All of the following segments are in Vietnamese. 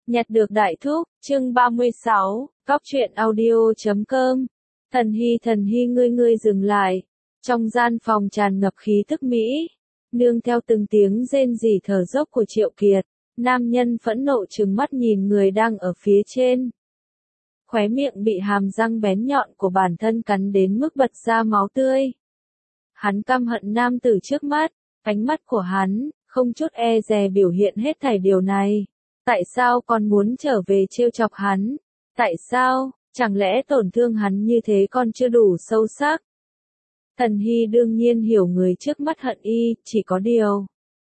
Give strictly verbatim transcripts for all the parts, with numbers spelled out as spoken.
Nhặt được đại thúc, chương ba mươi sáu, Cóc truyện audio chấm com. Thần Hy thần Hy ngươi ngươi dừng lại. Trong gian phòng tràn ngập khí thức mỹ, nương theo từng tiếng rên rỉ thở dốc của Triệu Kiệt, nam nhân phẫn nộ trừng mắt nhìn người đang ở phía trên. Khóe miệng bị hàm răng bén nhọn của bản thân cắn đến mức bật ra máu tươi. Hắn căm hận nam tử trước mắt, ánh mắt của hắn, không chút e dè biểu hiện hết thảy điều này. Tại sao còn muốn trở về trêu chọc hắn? Tại sao, chẳng lẽ tổn thương hắn như thế còn chưa đủ sâu sắc? Thần Hy đương nhiên hiểu người trước mắt hận y, chỉ có điều.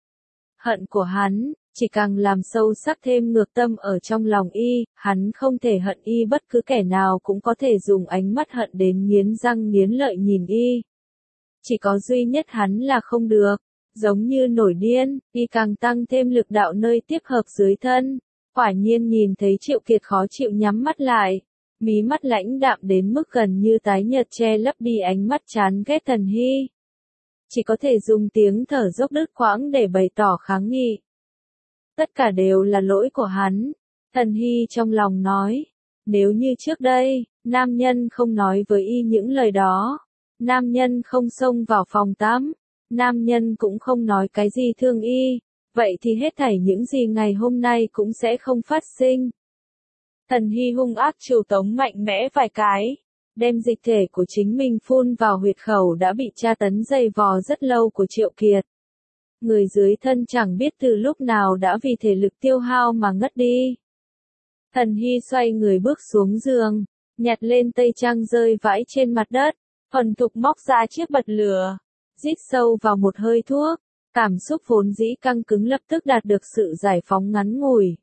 Hận của hắn, chỉ càng làm sâu sắc thêm ngược tâm ở trong lòng y, hắn không thể hận y bất cứ kẻ nào cũng có thể dùng ánh mắt hận đến nghiến răng nghiến lợi nhìn y. Chỉ có duy nhất hắn là không được. Giống như nổi điên, y càng tăng thêm lực đạo nơi tiếp hợp dưới thân. Quả nhiên nhìn thấy Triệu Kiệt khó chịu nhắm mắt lại. Mí mắt lãnh đạm đến mức gần như tái nhợt che lấp đi ánh mắt chán ghét Thần Hy. Chỉ có thể dùng tiếng thở dốc đứt quãng để bày tỏ kháng nghị. Tất cả đều là lỗi của hắn. Thần Hy trong lòng nói. Nếu như trước đây, nam nhân không nói với y những lời đó. Nam nhân không xông vào phòng tắm. Nam nhân cũng không nói cái gì thương y, vậy thì hết thảy những gì ngày hôm nay cũng sẽ không phát sinh. Thần Hy hung ác chiều tống mạnh mẽ vài cái, đem dịch thể của chính mình phun vào huyệt khẩu đã bị tra tấn dày vò rất lâu của Triệu Kiệt. Người dưới thân chẳng biết từ lúc nào đã vì thể lực tiêu hao mà ngất đi. Thần Hy xoay người bước xuống giường, nhặt lên tây trang rơi vãi trên mặt đất, thuần thục móc ra chiếc bật lửa. Rít sâu vào một hơi thuốc, cảm xúc vốn dĩ căng cứng lập tức đạt được sự giải phóng ngắn ngủi.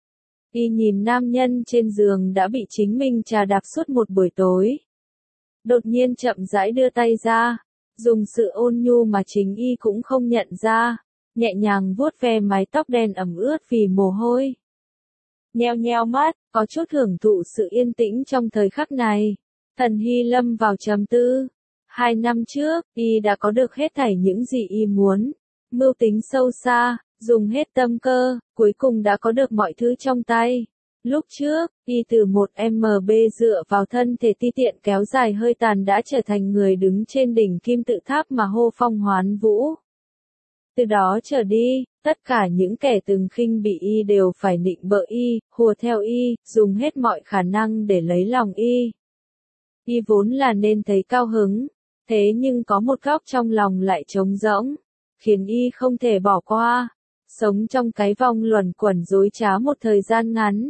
Y nhìn nam nhân trên giường đã bị chính mình trà đạp suốt một buổi tối. Đột nhiên chậm rãi đưa tay ra, dùng sự ôn nhu mà chính y cũng không nhận ra, nhẹ nhàng vuốt ve mái tóc đen ẩm ướt vì mồ hôi. Nheo nheo mắt, có chút hưởng thụ sự yên tĩnh trong thời khắc này. Thần Hy lâm vào trầm tư. Hai năm trước, y đã có được hết thảy những gì y muốn. Mưu tính sâu xa, dùng hết tâm cơ, cuối cùng đã có được mọi thứ trong tay. Lúc trước, y từ một em bê dựa vào thân thể ti tiện kéo dài hơi tàn đã trở thành người đứng trên đỉnh kim tự tháp mà hô phong hoán vũ. Từ đó trở đi, tất cả những kẻ từng khinh bị y đều phải nịnh bợ y, hùa theo y, dùng hết mọi khả năng để lấy lòng y. Y vốn là nên thấy cao hứng. Thế nhưng có một góc trong lòng lại trống rỗng, khiến y không thể bỏ qua, sống trong cái vòng luẩn quẩn rối trá một thời gian ngắn.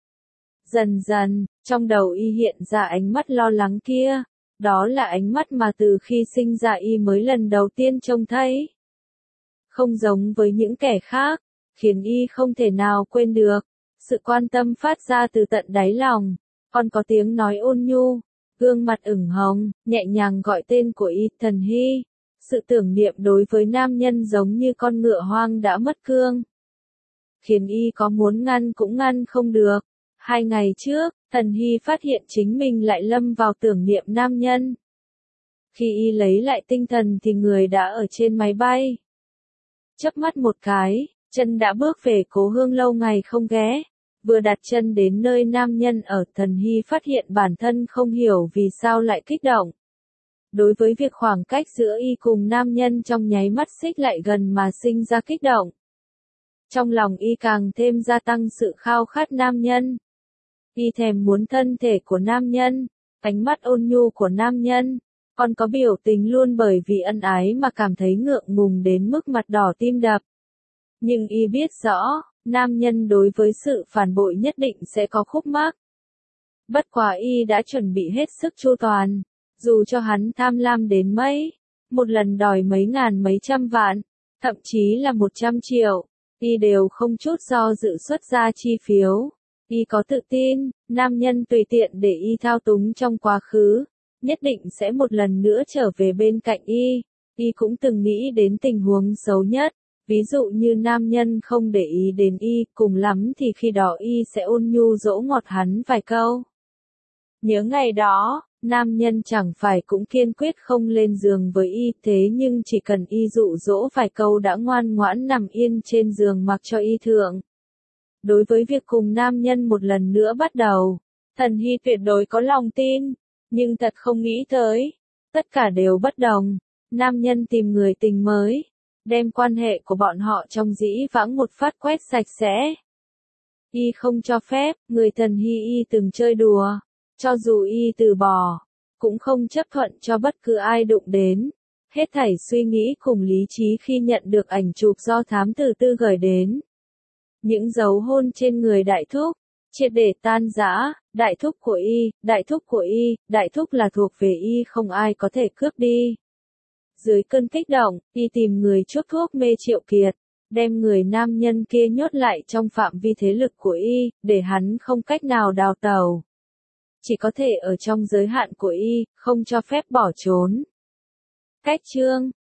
Dần dần, trong đầu y hiện ra ánh mắt lo lắng kia, đó là ánh mắt mà từ khi sinh ra y mới lần đầu tiên trông thấy. Không giống với những kẻ khác, khiến y không thể nào quên được, sự quan tâm phát ra từ tận đáy lòng, còn có tiếng nói ôn nhu. Gương mặt ửng hồng, nhẹ nhàng gọi tên của y, Thần Hy. Sự tưởng niệm đối với nam nhân giống như con ngựa hoang đã mất cương. Khiến y có muốn ngăn cũng ngăn không được. Hai ngày trước, Thần Hy phát hiện chính mình lại lâm vào tưởng niệm nam nhân. Khi y lấy lại tinh thần thì người đã ở trên máy bay. Chớp mắt một cái, chân đã bước về cố hương lâu ngày không ghé. Vừa đặt chân đến nơi nam nhân ở, Thần Hy phát hiện bản thân không hiểu vì sao lại kích động. Đối với việc khoảng cách giữa y cùng nam nhân trong nháy mắt xích lại gần mà sinh ra kích động. Trong lòng y càng thêm gia tăng sự khao khát nam nhân. Y thèm muốn thân thể của nam nhân, ánh mắt ôn nhu của nam nhân, còn có biểu tình luôn bởi vì ân ái mà cảm thấy ngượng ngùng đến mức mặt đỏ tim đập. Nhưng y biết rõ, nam nhân đối với sự phản bội nhất định sẽ có khúc mắc. Bất quá y đã chuẩn bị hết sức chu toàn, dù cho hắn tham lam đến mấy, một lần đòi mấy ngàn mấy trăm vạn, thậm chí là một trăm triệu, y đều không chút do dự xuất ra chi phiếu. Y có tự tin, nam nhân tùy tiện để y thao túng trong quá khứ, nhất định sẽ một lần nữa trở về bên cạnh y. Y cũng từng nghĩ đến tình huống xấu nhất. Ví dụ như nam nhân không để ý đến y, cùng lắm thì khi đó y sẽ ôn nhu dỗ ngọt hắn vài câu. Nhớ ngày đó, nam nhân chẳng phải cũng kiên quyết không lên giường với y, thế nhưng chỉ cần y dụ dỗ vài câu đã ngoan ngoãn nằm yên trên giường mặc cho y thượng. đối với việc cùng nam nhân một lần nữa bắt đầu, Thần Hy tuyệt đối có lòng tin, nhưng thật không nghĩ tới, tất cả đều bất đồng. Nam nhân tìm người tình mới, đem quan hệ của bọn họ trong dĩ vãng một phát quét sạch sẽ. Y không cho phép, người Thần Hy Y từng chơi đùa, cho dù Y từ bỏ, cũng không chấp thuận cho bất cứ ai đụng đến. Hết thảy suy nghĩ cùng lý trí khi nhận được ảnh chụp do thám tử tư gửi đến. Những dấu hôn trên người đại thúc, triệt để tan rã, đại thúc của Y, đại thúc của Y, đại thúc là thuộc về Y không ai có thể cướp đi. Dưới cơn kích động, Y tìm người chuốc thuốc mê Triệu Kiệt, đem người nam nhân kia nhốt lại trong phạm vi thế lực của Y, để hắn không cách nào đào tẩu. Chỉ có thể ở trong giới hạn của Y, không cho phép bỏ trốn. Cách chương